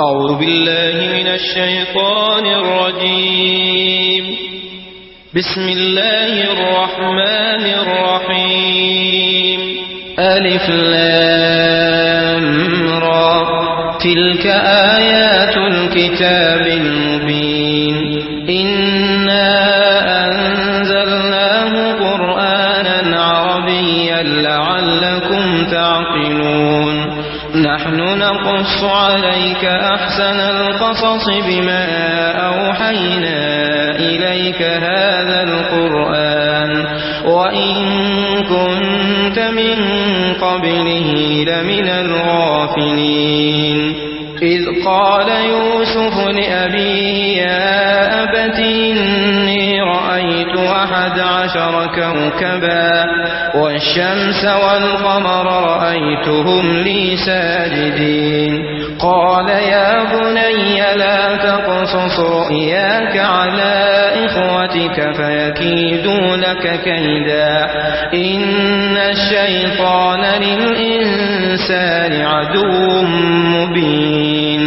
أعوذ بالله من الشيطان الرجيم. بسم الله الرحمن الرحيم. ألف لام را تلك آيات الكتاب المبين. إنا أنزلناه قرآنا عربيا لعلكم تعقلون. نحن نقص عليك أحسن القصص بما أوحينا إليك هذا القرآن وإن كنت من قبله لمن الغافلين. إذ قال يوسف لأبيه يا أبت إني رأيت 11 كوكبا والشمس والقمر رأيتهم لي ساجدين. قال يا بني لا تقصص رؤياك على إخوتك فيكيدوا لك كيدا إن الشيطان للإنسان عدو مبين.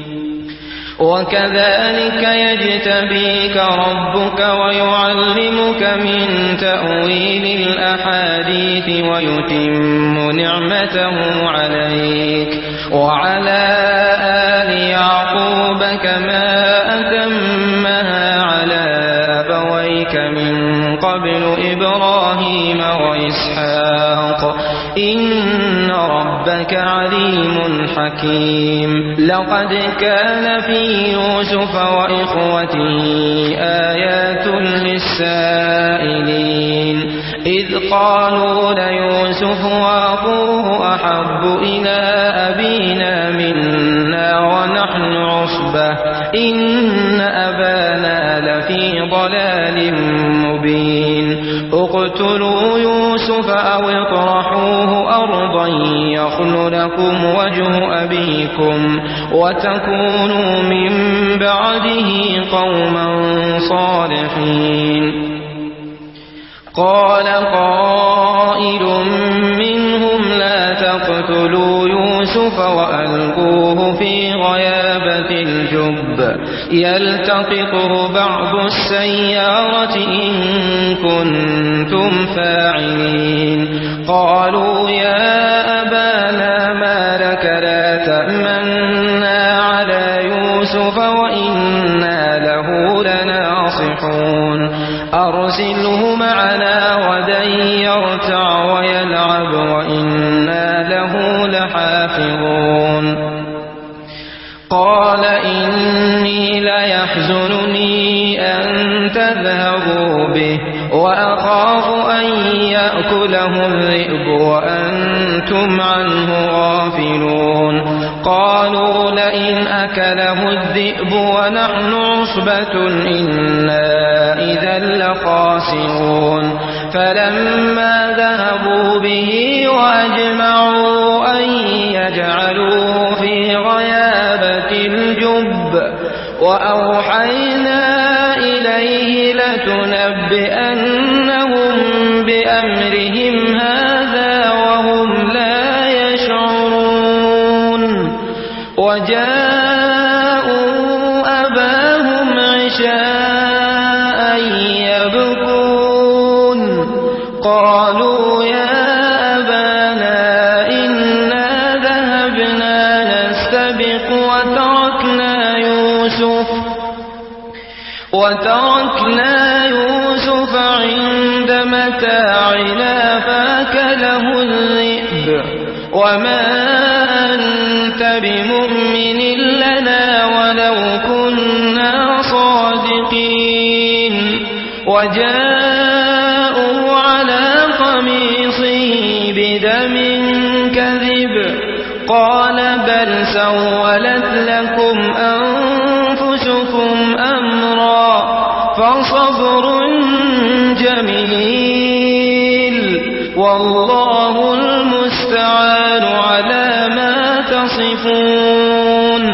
وكذلك يجتبيك ربك ويعلمك من تأويل الأحاديث ويتم نعمته عليك وعلى آل يعقوب كما أتمها على أبويك من قبل إبراهيم وإسحاق إن ربك عليم حكيم. لقد كان في يوسف وإخوته آيات للسائلين إذ قالوا ليوسف وأخوه أحب إلى أبينا منا ونحن عصبة إن أبانا لفي ضلال مبين. اقتلوا يوسف أو اطرحوه أرضا يخل لكم وجه أبيكم وتكونوا من بعده قوما صالحين. قال قائل منهم لا تقتلوا يوسف وألقوه في غيابة الجب يلتقطه بعض السيارة إن كنتم فاعلين. قالوا يا أبانا ما لك لا تأمنا على يوسف وإنا له لناصحون. أرسله معنا غدا يرتع ويلعب وإنا له لحافظون. قال إني ليحزنني أن تذهبوا به وأخاف أن يأكله الذئب وأنتم عنه غافلون. قالوا لئن أكله الذئب ونحن عصبة إنا إذا لخاسرون. فلما ذهبوا به وأجمعوا أن يجعلوه في غيابة الجب وأوحينا إليه لتنبئنهم بأمرهم هذا وهم لا يشعرون. وجاءوا أباهم عشاء يبكون. قالوا يا أبانا إنا ذهبنا نستبق وتركنا يوسف عند متاعنا فأكله الذئب وما أنت بمؤمن لنا ولو كنا صادقين. وجاءوا على قميصه بدم كذب قال بل سولت لكم أنفسكم أمرا فصبر جميل والله المستعان على ما تصفون.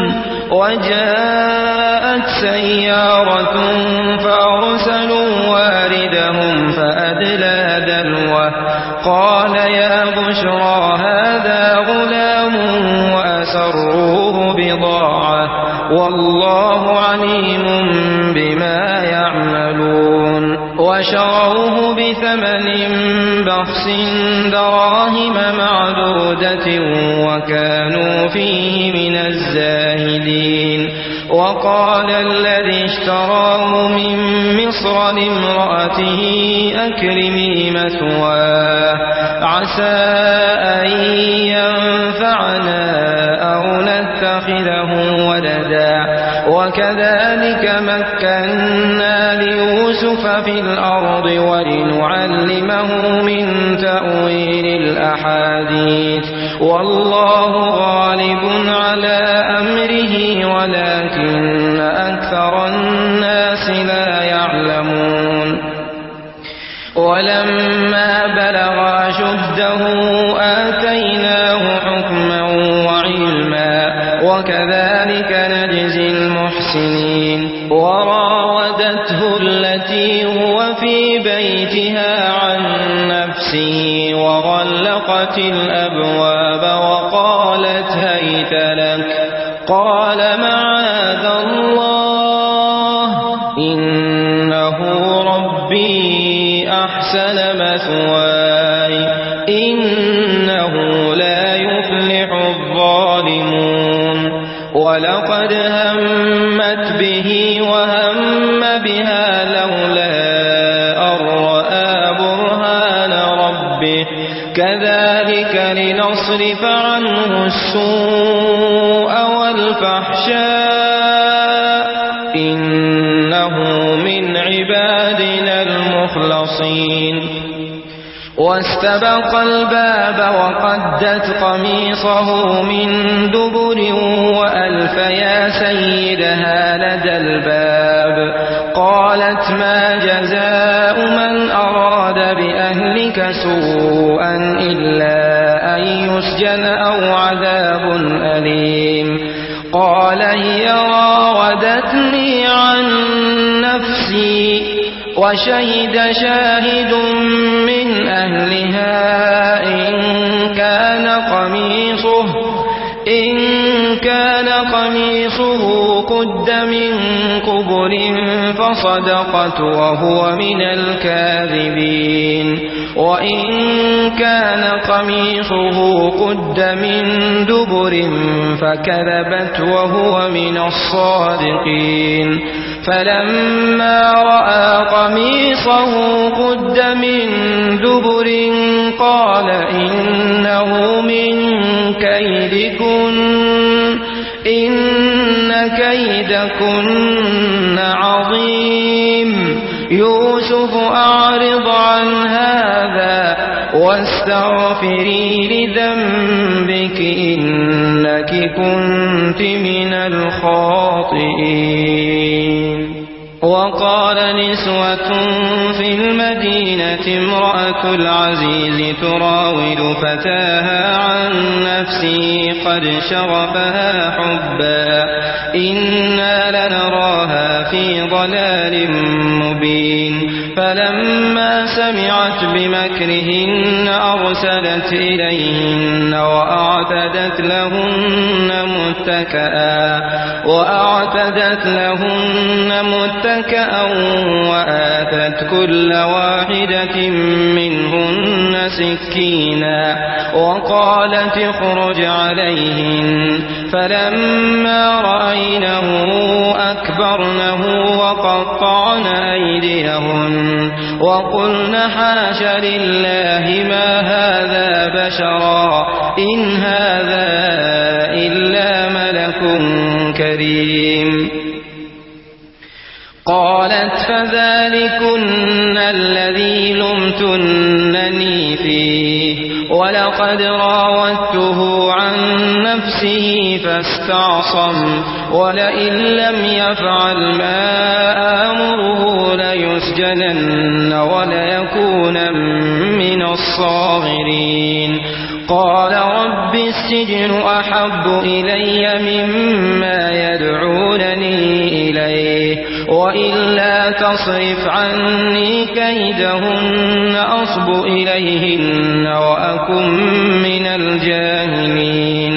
وجاءت سيارة فأرسلوا واردهم فأدلى دلوه قال يا بشرى هذا غلام وأسروه بضاعة والله عليم بما يعملون وشروه بثمن بخس دراهم معدودة وكانوا فيه من الزاهدين وقال الذي اشتراه من مصر لامرأته أكرمي مثواه عسى أن ينفعنا أو نتخذه ولدا وكذلك مكنا ليوسف في الأرض ولنعلمه من تأويل الأحاديث والله غالب على أمره ولكن أكثر الناس لا يعلمون ولما بلغ أشده آتيناه حكما وعلما وكذلك نجزي المحسنين وراودته التي هو في بيتها عن نفسه وغلقت الأبواب وقالت هيت لك قال معاذ الله إنه ربي أحسن مثواي إنه لا يفلح الظالمون ولقد همت به وهم بها لولا أن رأى برهان ربه كذلك لنصرف عنه السوء والفحشاء إنه من عبادنا المخلصين واستبق الباب وقدت قميصه من دبر وألف يا سيدها لدى الباب قالت ما جزاء من أراد بأهلك سوءا إلا أن يسجن أو عذاب أليم قال هي راودتني عن نفسي وشهد شاهد من أهلها إن كان قميصه قد من قبل فصدقت وهو من الكاذبين وإن كان قميصه قد من دبر فكذبت وهو من الصادقين فلما رأى قميصه قد من دبر قال إنه من كيدكن إن كيدكن عظيم يوسف أعرض عن هذا واستغفري لذنبك إنك كنت من الخاطئين وقال نسوة في المدينة امرأة العزيز تراود فتاها عن نفسه قد شغفها حبا إنا لنراها في ضلال مبين فلما سمعت بمكرهن أرسلت إليهن وأعتدت لهن متكأ وآتت كل واحدة منهن سكينا وقالت اخرج عليهن فلما رأينه أكبرنه وقطعن أيديهن وقلن حاش لله ما هذا بشرا إن هذا إلا ملك كريم قالت فذلكن الذي لمتنني فيه ولقد راودته عن نفسه فاستعصم ولئن لم يفعل ما آمره ليسجنن وليكون من الصاغرين قال رب السجن أحب إلي مما يدعونني إليه وإلا تصرف عني كيدهن أصب إليهن وأكن من الجاهلين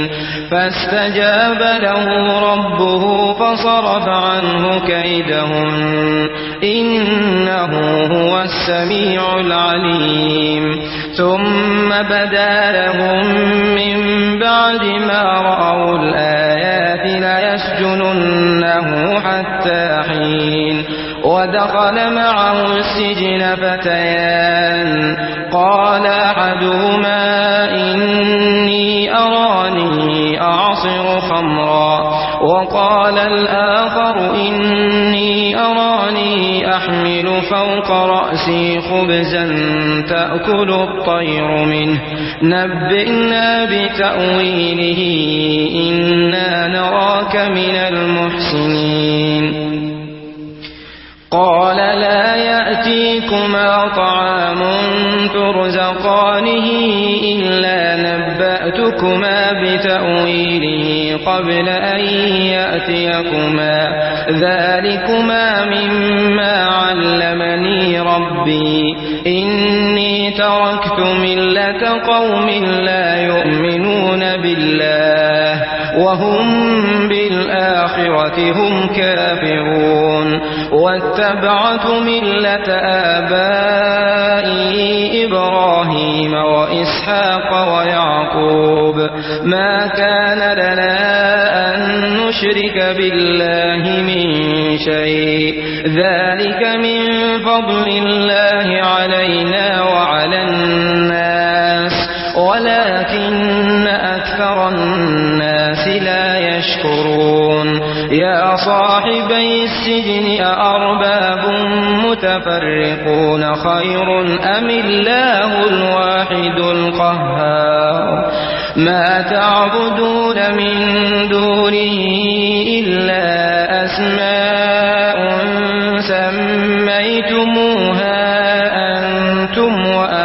فاستجاب له ربه فصرف عنه كيدهن إنه هو السميع العليم ثم بدا لهم من بعد ما رأوا الآيات ليسجننه حتى حين ودخل معه السجن فتيان قال أحدهما إني أراني أعصر خمرا وقال الآخر إني أراني أحمل فوق رأسي خبزا تأكل الطير منه نبئنا بتأويله إنا نراك من المحسنين قال لا يأتيكما طعام ترزقانه إلا نبأتكما بتأويله قبل أن يأتيكما ذلكما مما علمني ربي إني تركت ملة قوم لا يؤمنون بالله وهم بالآخرة هم كافرون واتبعت ملة آبائي إبراهيم وإسحاق ويعقوب ما كان لنا أن نشرك بالله من شيء ذلك من فضل الله علينا وعلى الناس ولكن أكثر الناس لا يشكرون يا صاحبي السجن أأرباب متفرقون خير أم الله الواحد القهار ما تعبدون من دونه إلا أسماء سميتموها أنتم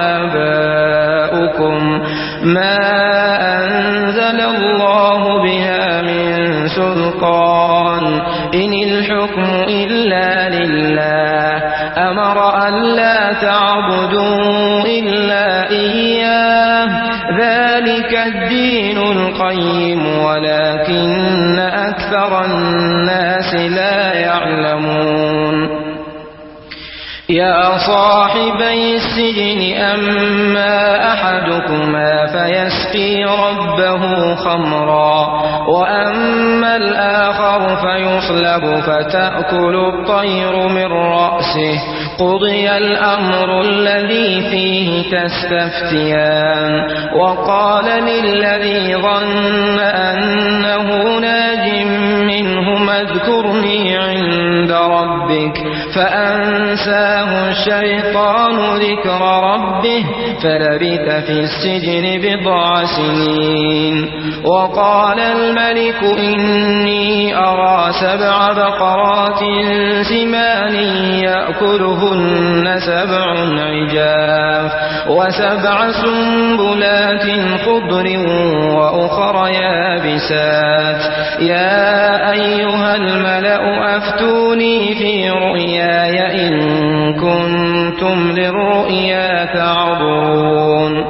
وآباؤكم ما أنزل الله بها من سلطان إن الحكم إلا لله أمر أن لا تعبدوا إلا إياه ذلك الدين القيم ولكن أكثر الناس لا يعلمون يا صاحبي السجن أما أحدكما فيسقي ربه خمرا وأما الآخر فيصلب فتأكل الطير من رأسه قضي الأمر الذي فيه تستفتيان وقال للذي ظن أنه ناج منهما اذكرني عند ربك فأنساه الشيطان ذكر ربه فلبث في السجن بضع سنين وقال الملك إني أرى 7 بقرات سمان يأكلهن 7 عجاف و7 سنبلات خضر وأخر يابسات يا أيها الملأ أفتوني في رؤياي إن كنتم للرؤيا تعبرون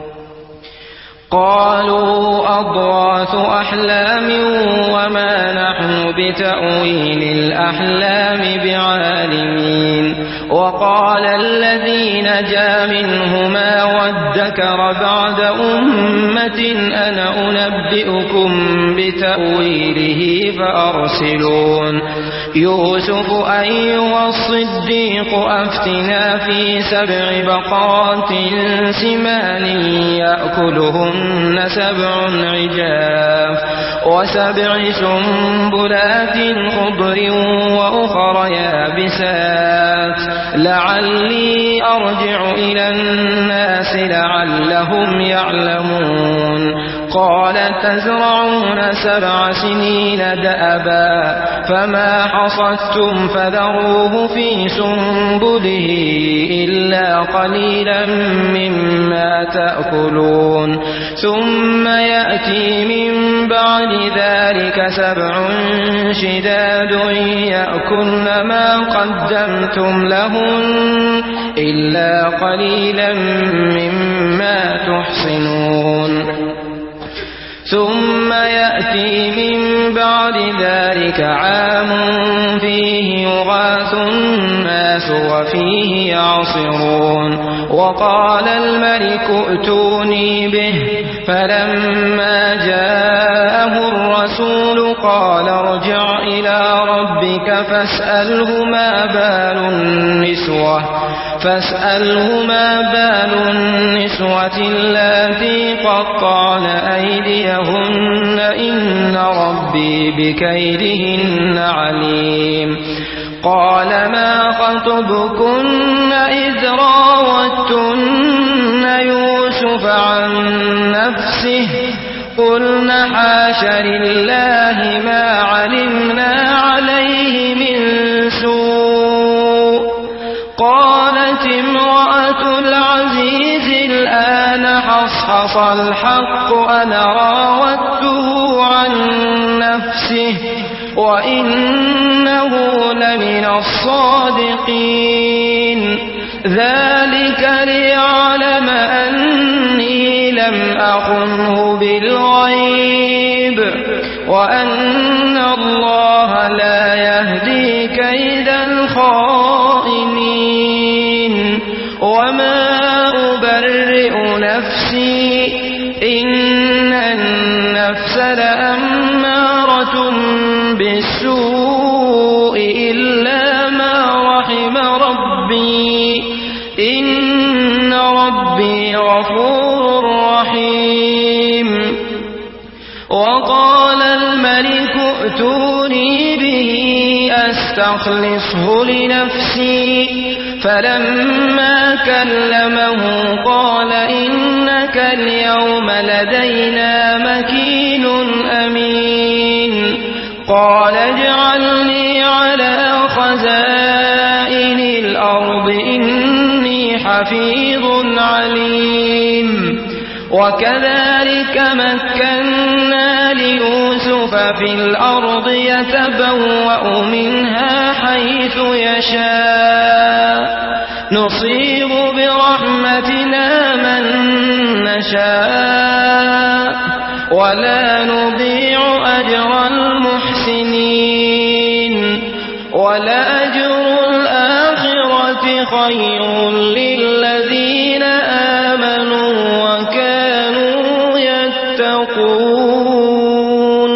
قالوا أضغاث أحلام وما نحن بتأويل الأحلام بعالمين وقال الذي نجا منهما وادكر بعد أمة أنا أنبئكم بتأويله فأرسلون يوسف أيها الصديق أفتنا في 7 بقرات سمان يأكلهن 7 عجاف و7 سنبلات خضر وأخر يابسات لعلي أرجع إلى الناس لعلهم يعلمون قال تزرعون 7 سنين دأبا فما حصدتم فذروه في سنبله إلا قليلا مما تأكلون ثم يأتي من بعد ذلك 7 شداد يأكلن ما قدمتم لهن إلا قليلا مما تحصنون ثم يأتي من بعد ذلك عام فيه يغاث الناس وفيه يعصرون وقال الملك ائتوني به فلما جاءه الرسول قال ارجع إلى ربك فاسأله ما بال النسوة اللاتي قطعن أيديهن إن ربي بكيدهن عليم قال ما خطبكن إذ راوتن يوسف عن نفسه قلن حاش لله ما علمنا عليه من سوء قالت امرأة العزيز الآن حصحص الحق أنا راودته عن نفسه وإنه لمن الصادقين ذلك ليعلم أني لم أخنه بالغيب وأن الله لا يهدي كيد الخائنين وما أبرئ نفسي إن النفس لأمارة بالسوء إلا ما رحم ربي إن ربي غفور رحيم وقال الملك ائتوني به أستخلصه لنفسي فلما كلمه قال إنك اليوم لدينا مكين أمين قال اجعلني على خزائن الأرض إني حفيظ عليم وكذلك مكنا ليوسف في الأرض يتبوأ منها حيث يشاء نصيب برحمتنا من نشاء ولا نضيع أجر المحسنين ولأجر الآخرة خير للذين آمنوا وكانوا يتقون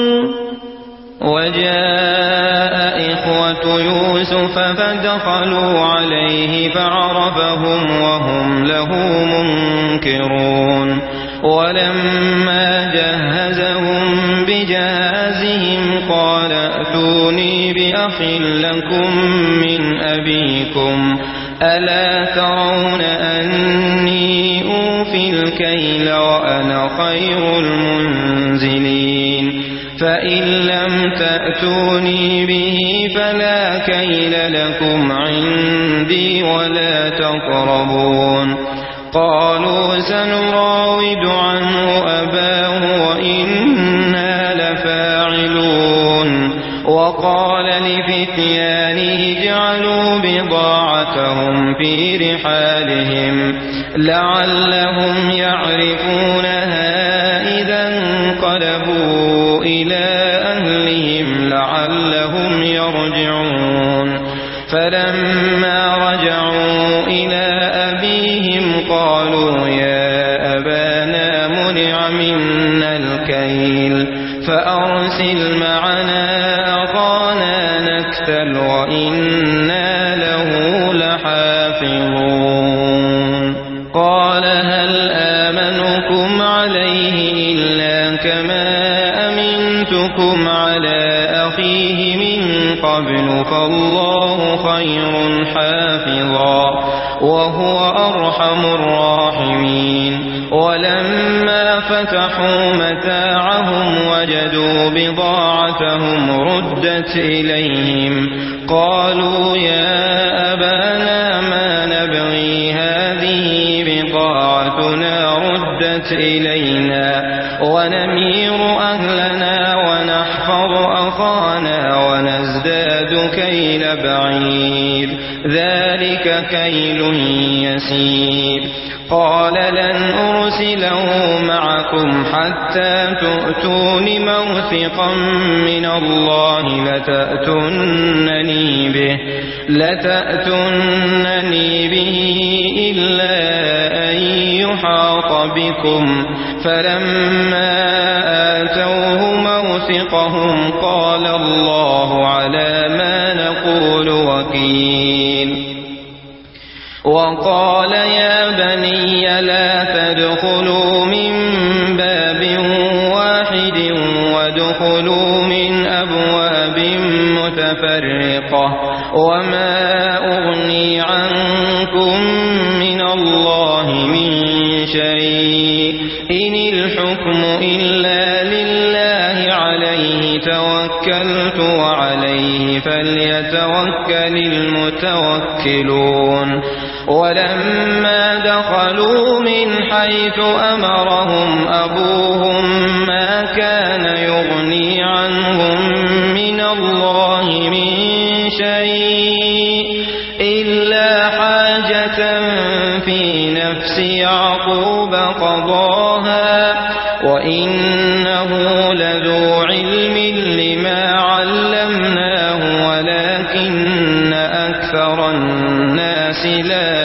وجاء إخوة يوسف فدخلوا عليه فعرفهم وهم له منكرون ولما جهزهم بجهازهم قال ائتوني بأخ لكم من أبيكم ألا ترون أني أوفي الكيل وأنا خير المنزلين فإن لم تأتوني به فلا كيل لكم عندي ولا تقربون قالوا سنراود عنه أباه وإنا لفاعلون وقال لفتيانه اجعلوا بضاعتهم في رحالهم لعلهم يعرفونها إذا انقلبوا إلى أهلهم لعلهم يرجعون فلما رجعوا إلى أبيهم قالوا يا أبانا منع منا الكيل فأرسل معنا أخانا نكتل وإنا له لحافظون قال هل آمنكم عليه إلا كما أمنتكم على أخيه من قبل فالله خير حافظا وهو أرحم الراحمين ولما فتحوا متاعهم وجدوا بضاعتهم ردت إليهم قالوا يا أبانا ما نبغي هذه بضاعتنا ردت إلينا ونمير أهلنا ونحفظ أخانا ونزداد كيل بعير ذلك كيل يسير قال لن أرسله معكم حتى تؤتون موثقا من الله لتأتونني به إلا أن يحاط بكم. فلما آتوه موثقهم قال الله على ما نقول وكيل. وقال يا بني لا تدخلوا من باب واحد وادخلوا من أبواب متفرقة وما أغني عنكم من الله من شيء إن الحكم إلا لله عليه توكلت وعليه فليتوكل المتوكلون. ولما دخلوا من حيث أمرهم أبوهم ما كان يغني عنهم من الله من شيء إلا حاجة في نفس يعقوب قضاها وإنه لذو علم لما علمناه ولكن أكثر الناس لا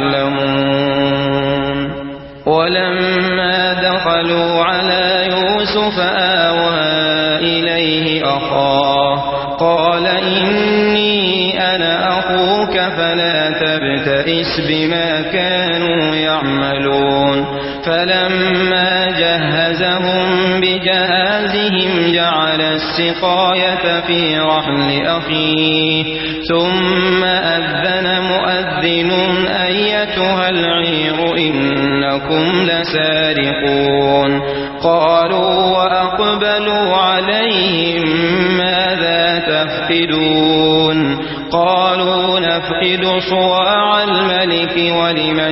يعلمون. ولما دخلوا على يوسف آوى إليه أخاه قال إني أنا أخوك فلا تبتئس بما كانوا يعملون. فلما جهزهم بجهازهم جعل السقاية في رحل أخيه ثم أذن مؤذن أيتها العير إنكم لسارقون. قالوا وأقبلوا عليهم ماذا تفقدون؟ قالوا نفقد صواع الملك ولمن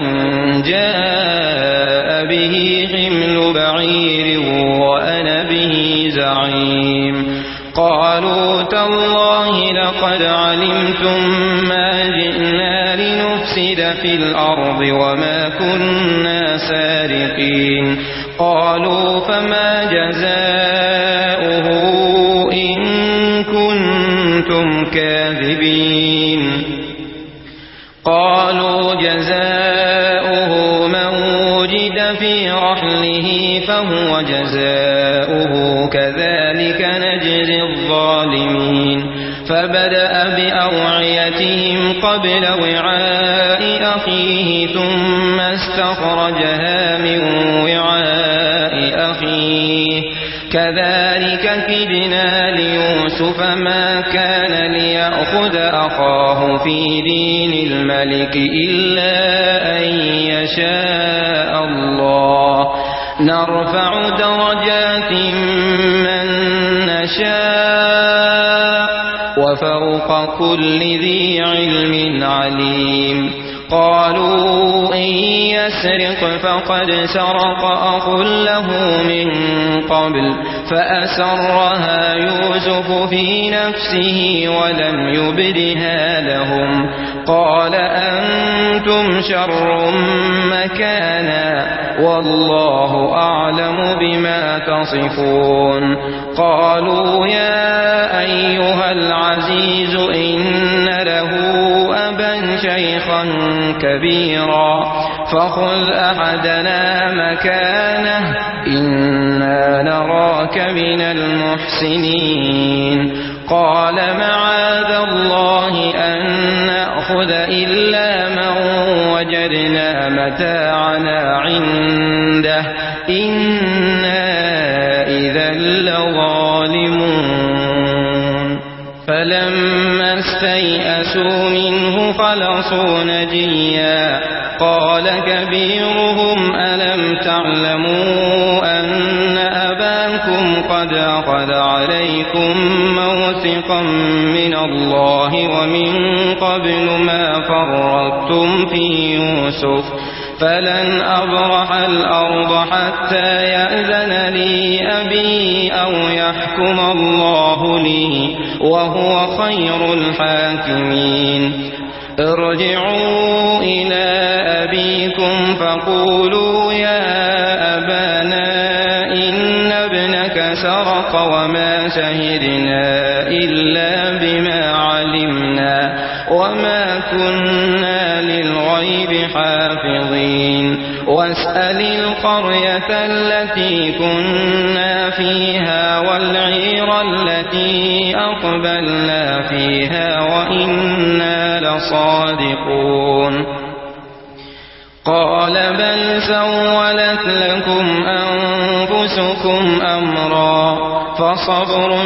جاء به حمل بعير وأنا به زعيم. قالوا تالله لقد علمتم ما جئنا لنفسد في الأرض وما كنا سارقين. قالوا فما جزاؤه إن كنتم كاذبين؟ قالوا جزاؤه من وجد في رحله فهو جزاؤه كذلك نجزي الظالمين. فبدأ بأوعيتهم قبل وعاء أخيه ثم استخرجها من وعاء أخيه كذلك كدنا ليوسف ما كان ليأخذ أخاه في دين الملك إلا أن يشاء الله نرفع درجات من نشاء وفوق كل ذي علم عليم. قالوا إن يسرق فقد سرق أخ له من قبل فأسرها يوسف في نفسه ولم يبدها لهم. قال أنتم شر مكانا والله أعلم بما تصفون. قالوا يا أيها العزيز إن له أبا شيخا كبيرا فخذ أحدنا مكانه إنا نراك من المحسنين. قال معاذ الله أن نأخذ إلا من وجدنا متاعنا عنده إنا إذا لظالمون. فلما استيئسوا منه خلصوا نجيا قال كبيرهم ألم تعلموا أن أباكم قد أخذ عليكم موثقا من الله ومن قبل ما فرطتم في يوسف فلن أبرح الأرض حتى يأذن لي أبي أو يحكم الله لي وهو خير الحاكمين. ارجعوا إلى أبيكم فقولوا يا أبانا إن ابنك سرق وما شهدنا إلا بما علمنا وما كنا للغيب حافظين. واسأل القرية التي كنا فيها والعير التي أقبلنا فيها وإنا لصادقون. قال بل سولت لكم أنفسكم أمرا فصبر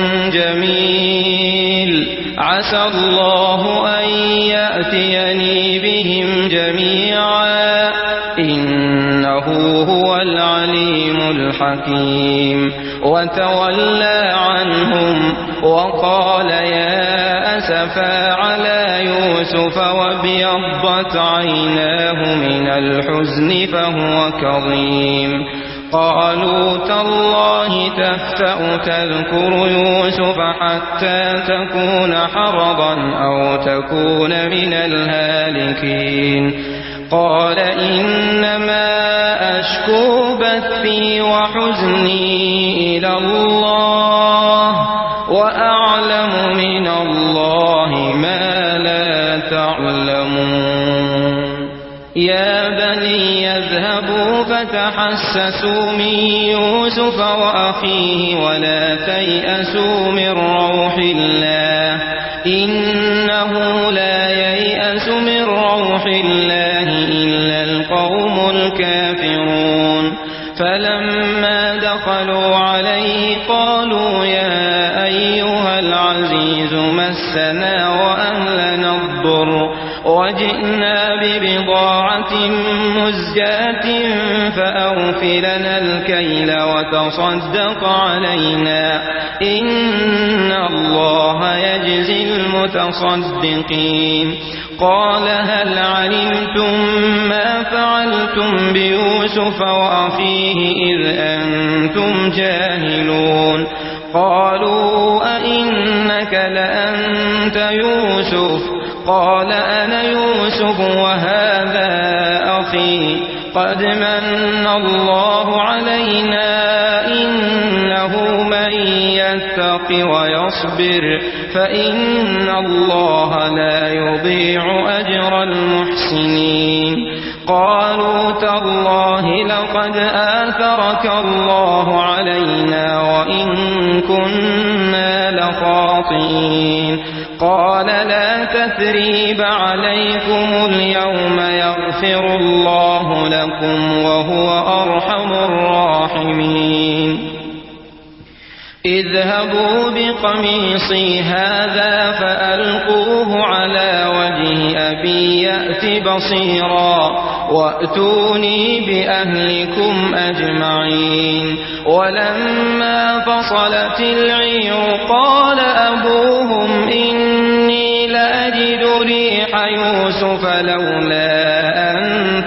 جميل عسى الله أن يأتيني بهم جميعا إنه هو العليم الحكيم. وتولى عنهم وقال يا أسفا على يوسف وابيضت عيناه من الحزن فهو كظيم. قالوا تالله تفتأ تذكر يوسف حتى تكون حرضا أو تكون من الهالكين. قال إنما أشكو بثي وحزني إلى الله وأعلم من الله ما لا تعلمون. يا بني يذهبوا فتحسسوا من يوسف وأخيه ولا تيأسوا من روح الله إنه لا ييأس من روح الله إلا القوم الكافرون. فلما دخلوا عليه قالوا يا أيها العزيز مسنا وأهلنا الضر وجئنا ببضاعة مزجاة فأوفلنا الكيل وتصدق علينا إن الله يجزي المتصدقين. قال هل علمتم ما فعلتم بيوسف وأخيه إذ أنتم جاهلون. قالوا أئنك لأنت يوسف قال أنا يوسف وهذا أخي قد من الله علينا إنه من يتق ويصبر فإن الله لا يضيع أجر المحسنين. قالوا تالله لقد آثرك الله علينا وإن كنا لخاطئين. قال لا تثريب عليكم اليوم يغفر الله لكم وهو أرحم الراحمين. اذهبوا بقميصي هذا فألقوه على وجه أبي يأت بصيرا وأتوني بأهلكم أجمعين. ولما فصلت العير قال أبوهم إني لأجد ريح يوسف لولا أن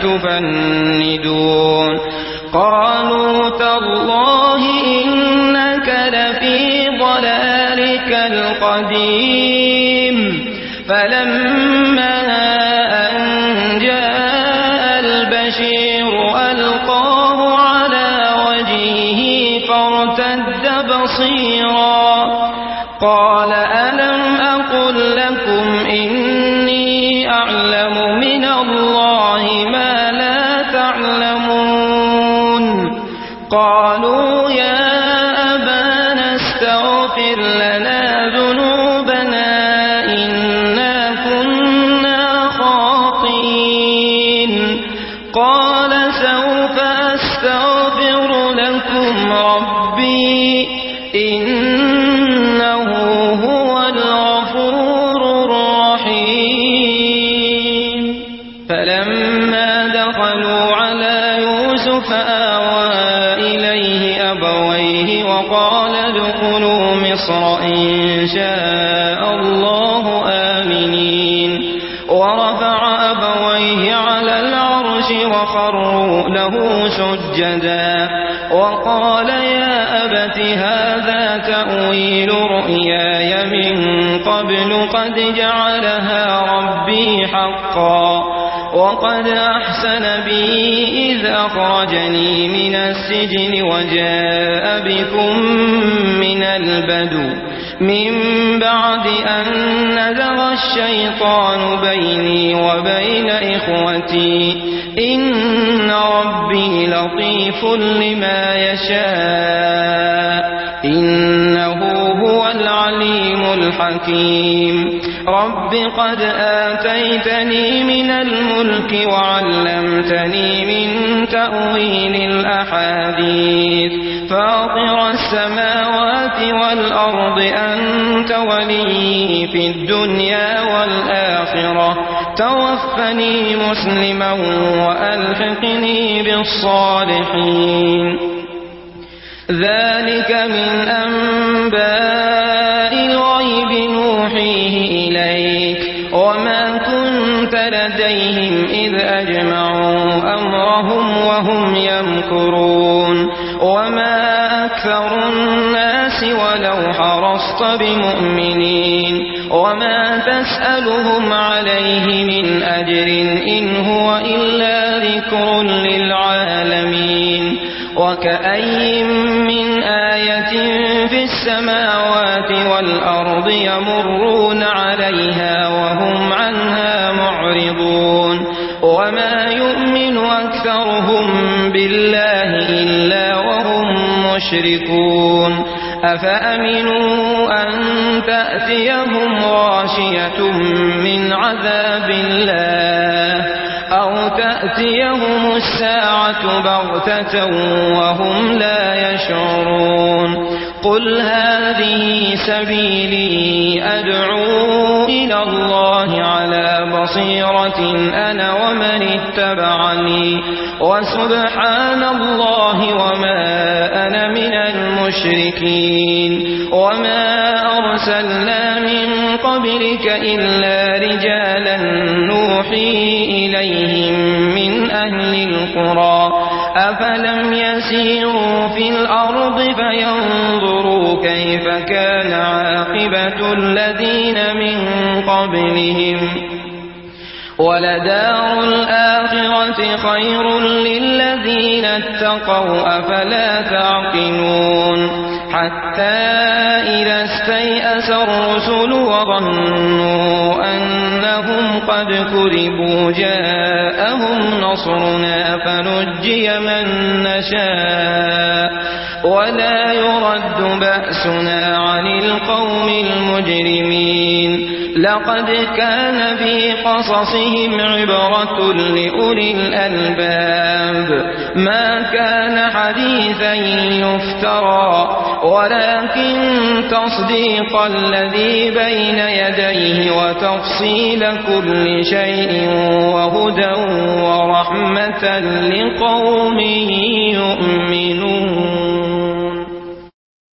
تفندون. قالوا تالله إنك لفي ضلالك القديم. فلما أن جاء البشير ألقاه على وجهه فارتد بصيرا قال ألم أقل لكم إني أعلم من الله ما لا تعلمون. قالوا يا أبانا استغفر لنا ذنوبنا إنا كنا خاطئين. قال سوف أستغفر لكم ربي إنه هو الغفور الرحيم. فلما دخلوا على يوسف آوى إليه أبويه وقال ادخلوا مصر إن شاء الله آمنين. ورفع أبويه على العرش وخروا له سجدا وقال يا أبت هذا تأويل رؤياي من قبل قد جعلها ربي حقا وقد أحسن بي إذ أخرجني من السجن وجاء بكم من البدو من بعد أن نزغ الشيطان بيني وبين إخوتي إن ربي لطيف لما يشاء إنه هو العليم الحكيم رب قد آتيتني من الملك وعلمتني من تأويل الأحاديث فاطر السماوات والأرض أنت ولي في الدنيا والآخرة توفني مسلما وألحقني بالصالحين ذلك من أنباء الغيب نوحيه إليك وما كنت لديهم إذ أجمعوا أمرهم وهم يمكرون وما أكثر الناس ولو حرصت بمؤمنين وما تسألهم عليه من أجر إن هو إلا ذكر للعالمين وكأي من آية في السماوات والأرض يمرون عليها وهم عنها معرضون وما يؤمن أكثرهم بالله إلا وهم مشركون أفأمنوا أن تأتيهم غاشية من عذاب الله أو تأتيهم الساعة بغتة وهم لا يشعرون قل هذه سبيلي أدعو إلى الله على بصيرة أنا ومن اتبعني وسبحان الله وما أنا من المشركين وما أرسلنا من قبلك إلا رجالا نوحي إليهم من أهل القرى أفلم يسيروا في الأرض فينظروا كيف كان عاقبة الذين من قبلهم ولدار الآخرة خير للذين اتقوا أفلا تعقلون حتى إذا استيأس الرسل وظنوا أنهم قد كذبوا جاءهم نصرنا فنجي من نشاء ولا يرد بأسنا عن القوم المجرمين لقد كان في قصصهم عبرة لأولي الألباب ما كان حديثا يفترى ولكن تصديق الذي بين يديه وتفصيل كل شيء وهدى ورحمة لقوم